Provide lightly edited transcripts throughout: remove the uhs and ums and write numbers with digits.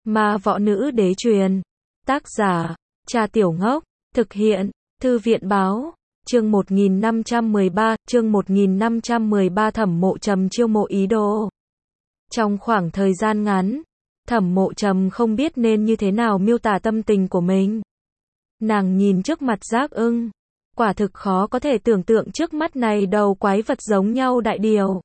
Ma võ nữ đế truyền. Tác giả, Cha Tiểu Ngốc. Thực hiện, Thư viện báo. Chương 1513, Thẩm Mộ Trầm chiêu mộ ý đồ. Trong khoảng thời gian ngắn, Thẩm Mộ Trầm không biết nên như thế nào miêu tả tâm tình của mình. Nàng nhìn trước mặt Giác Ưng, quả thực khó có thể tưởng tượng trước mắt này đầu quái vật giống nhau đại điều.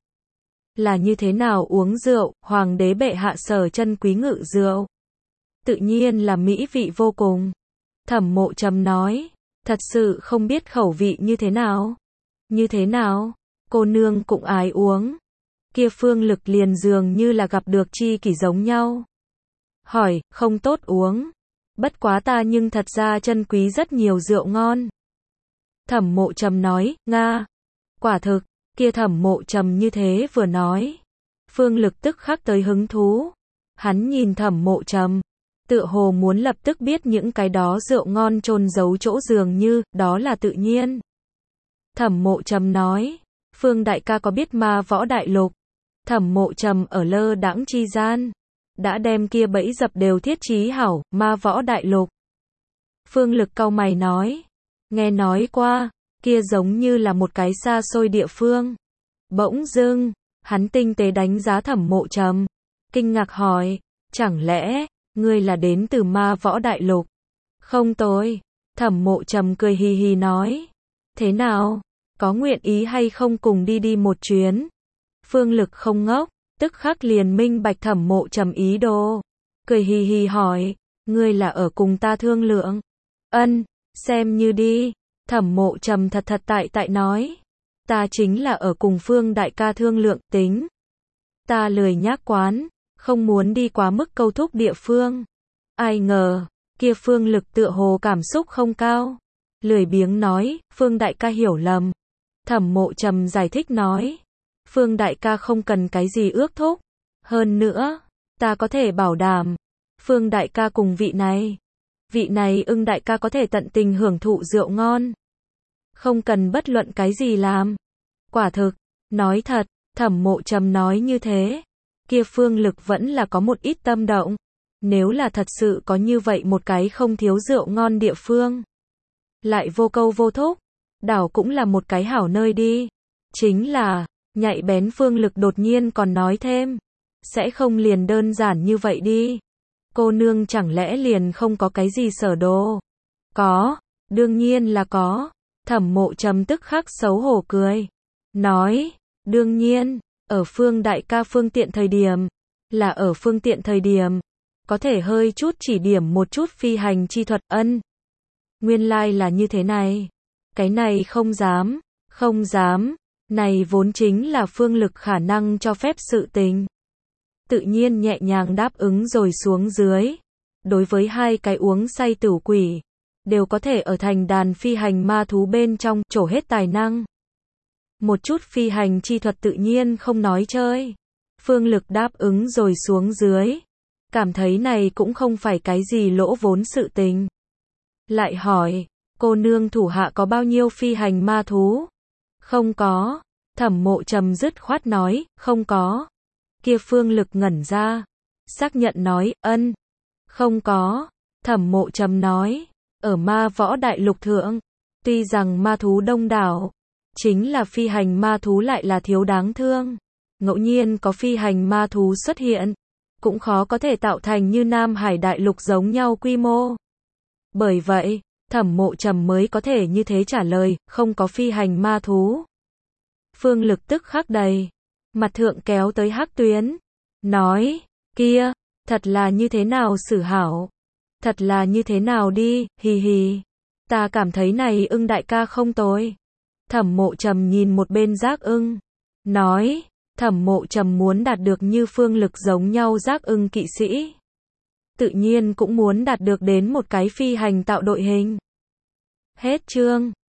Là như thế nào uống rượu, hoàng đế bệ hạ sở chân quý ngự rượu. Tự nhiên là mỹ vị vô cùng. Thẩm Mộ Trầm nói, thật sự không biết khẩu vị như thế nào. Như thế nào? Cô nương cũng ái uống. Kia Phương Lực liền dường như là gặp được chi kỷ giống nhau. Hỏi, không tốt uống. Bất quá ta nhưng thật ra chân quý rất nhiều rượu ngon. Thẩm Mộ Trầm nói, nga. Quả thực, kia Thẩm Mộ Trầm như thế vừa nói. Phương Lực tức khắc tới hứng thú. Hắn nhìn Thẩm Mộ Trầm, tựa hồ muốn lập tức biết những cái đó rượu ngon chôn giấu chỗ dường như, đó là tự nhiên. Thẩm Mộ Trầm nói, Phương đại ca có biết Ma Võ Đại Lục? Thẩm Mộ Trầm ở lơ đãng chi gian, đã đem kia bẫy dập đều thiết trí hảo, Ma Võ Đại Lục. Phương Lực cau mày nói, nghe nói qua, kia giống như là một cái xa xôi địa phương. Bỗng dưng, hắn tinh tế đánh giá Thẩm Mộ Trầm, kinh ngạc hỏi, chẳng lẽ, ngươi là đến từ Ma Võ Đại Lục? Không tôi. Thẩm Mộ Trầm cười hì hì nói, thế nào, có nguyện ý hay không cùng đi một chuyến? Phương Lực không ngốc, tức khắc liền minh bạch Thẩm Mộ Trầm ý đồ, cười hì hì hỏi, ngươi là ở cùng ta thương lượng? Ân, xem như đi. Thẩm Mộ Trầm thật tại nói, ta chính là ở cùng Phương đại ca thương lượng tính. Ta lười nhác quán, không muốn đi quá mức câu thúc địa phương. Ai ngờ, kia Phương Lực tựa hồ cảm xúc không cao. Lười biếng nói, Phương đại ca hiểu lầm. Thẩm Mộ Trầm giải thích nói, Phương đại ca không cần cái gì ước thúc. Hơn nữa, ta có thể bảo đảm, Phương đại ca cùng vị này Ưng đại ca có thể tận tình hưởng thụ rượu ngon. Không cần bất luận cái gì làm. Quả thực, nói thật, Thẩm Mộ Trầm nói như thế, kia Phương Lực vẫn là có một ít tâm động. Nếu là thật sự có như vậy một cái không thiếu rượu ngon địa phương, lại vô câu vô thúc, đảo cũng là một cái hảo nơi đi. Chính là, nhạy bén Phương Lực đột nhiên còn nói thêm, sẽ không liền đơn giản như vậy đi. Cô nương chẳng lẽ liền không có cái gì sở đồ? Có, đương nhiên là có. Thẩm Mộ Trầm tức khắc xấu hổ cười, nói, đương nhiên, ở Phương đại ca phương tiện thời điểm, là ở phương tiện thời điểm, có thể hơi chút chỉ điểm một chút phi hành chi thuật. Ân, nguyên lai là như thế này. Cái này không dám, này vốn chính là Phương Lực khả năng cho phép sự tình. Tự nhiên nhẹ nhàng đáp ứng rồi xuống dưới. Đối với hai cái uống say tửu quỷ, đều có thể ở thành đàn phi hành ma thú bên trong trổ hết tài năng. Một chút phi hành chi thuật tự nhiên không nói chơi. Phương Lực đáp ứng rồi xuống dưới, cảm thấy này cũng không phải cái gì lỗ vốn sự tình. Lại hỏi, cô nương thủ hạ có bao nhiêu phi hành ma thú? Không có. Thẩm Mộ Trầm dứt khoát nói, không có. Kia Phương Lực ngẩn ra, xác nhận nói, ân, không có. Thẩm Mộ Trầm nói, ở Ma Võ Đại Lục thượng, tuy rằng ma thú đông đảo, chính là phi hành ma thú lại là thiếu đáng thương. Ngẫu nhiên có phi hành ma thú xuất hiện, cũng khó có thể tạo thành như Nam Hải Đại Lục giống nhau quy mô. Bởi vậy, Thẩm Mộ Trầm mới có thể như thế trả lời, không có phi hành ma thú. Phương Lực tức khắc đầy mặt thượng kéo tới hắc tuyến, nói, kia, thật là như thế nào xử hảo? Thật là như thế nào đi, hì hì. Ta cảm thấy này Ưng đại ca không tồi. Thẩm Mộ Trầm nhìn một bên Giác Ưng, nói, Thẩm Mộ Trầm muốn đạt được như Phương Lực giống nhau Giác Ưng kỵ sĩ. Tự nhiên cũng muốn đạt được đến một cái phi hành tạo đội hình. Hết chương.